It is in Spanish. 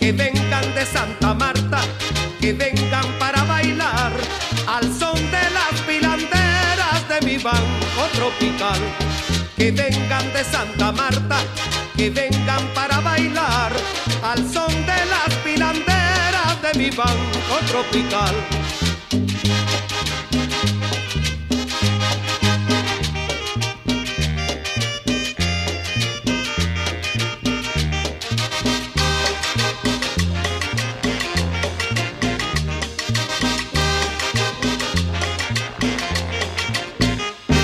que vengan de Santa Marta, que vengan para bailar al son de las pilanderas de mi banco tropical. Que vengan de Santa Marta, que vengan para bailar al son de las pilanderas de mi banco tropical.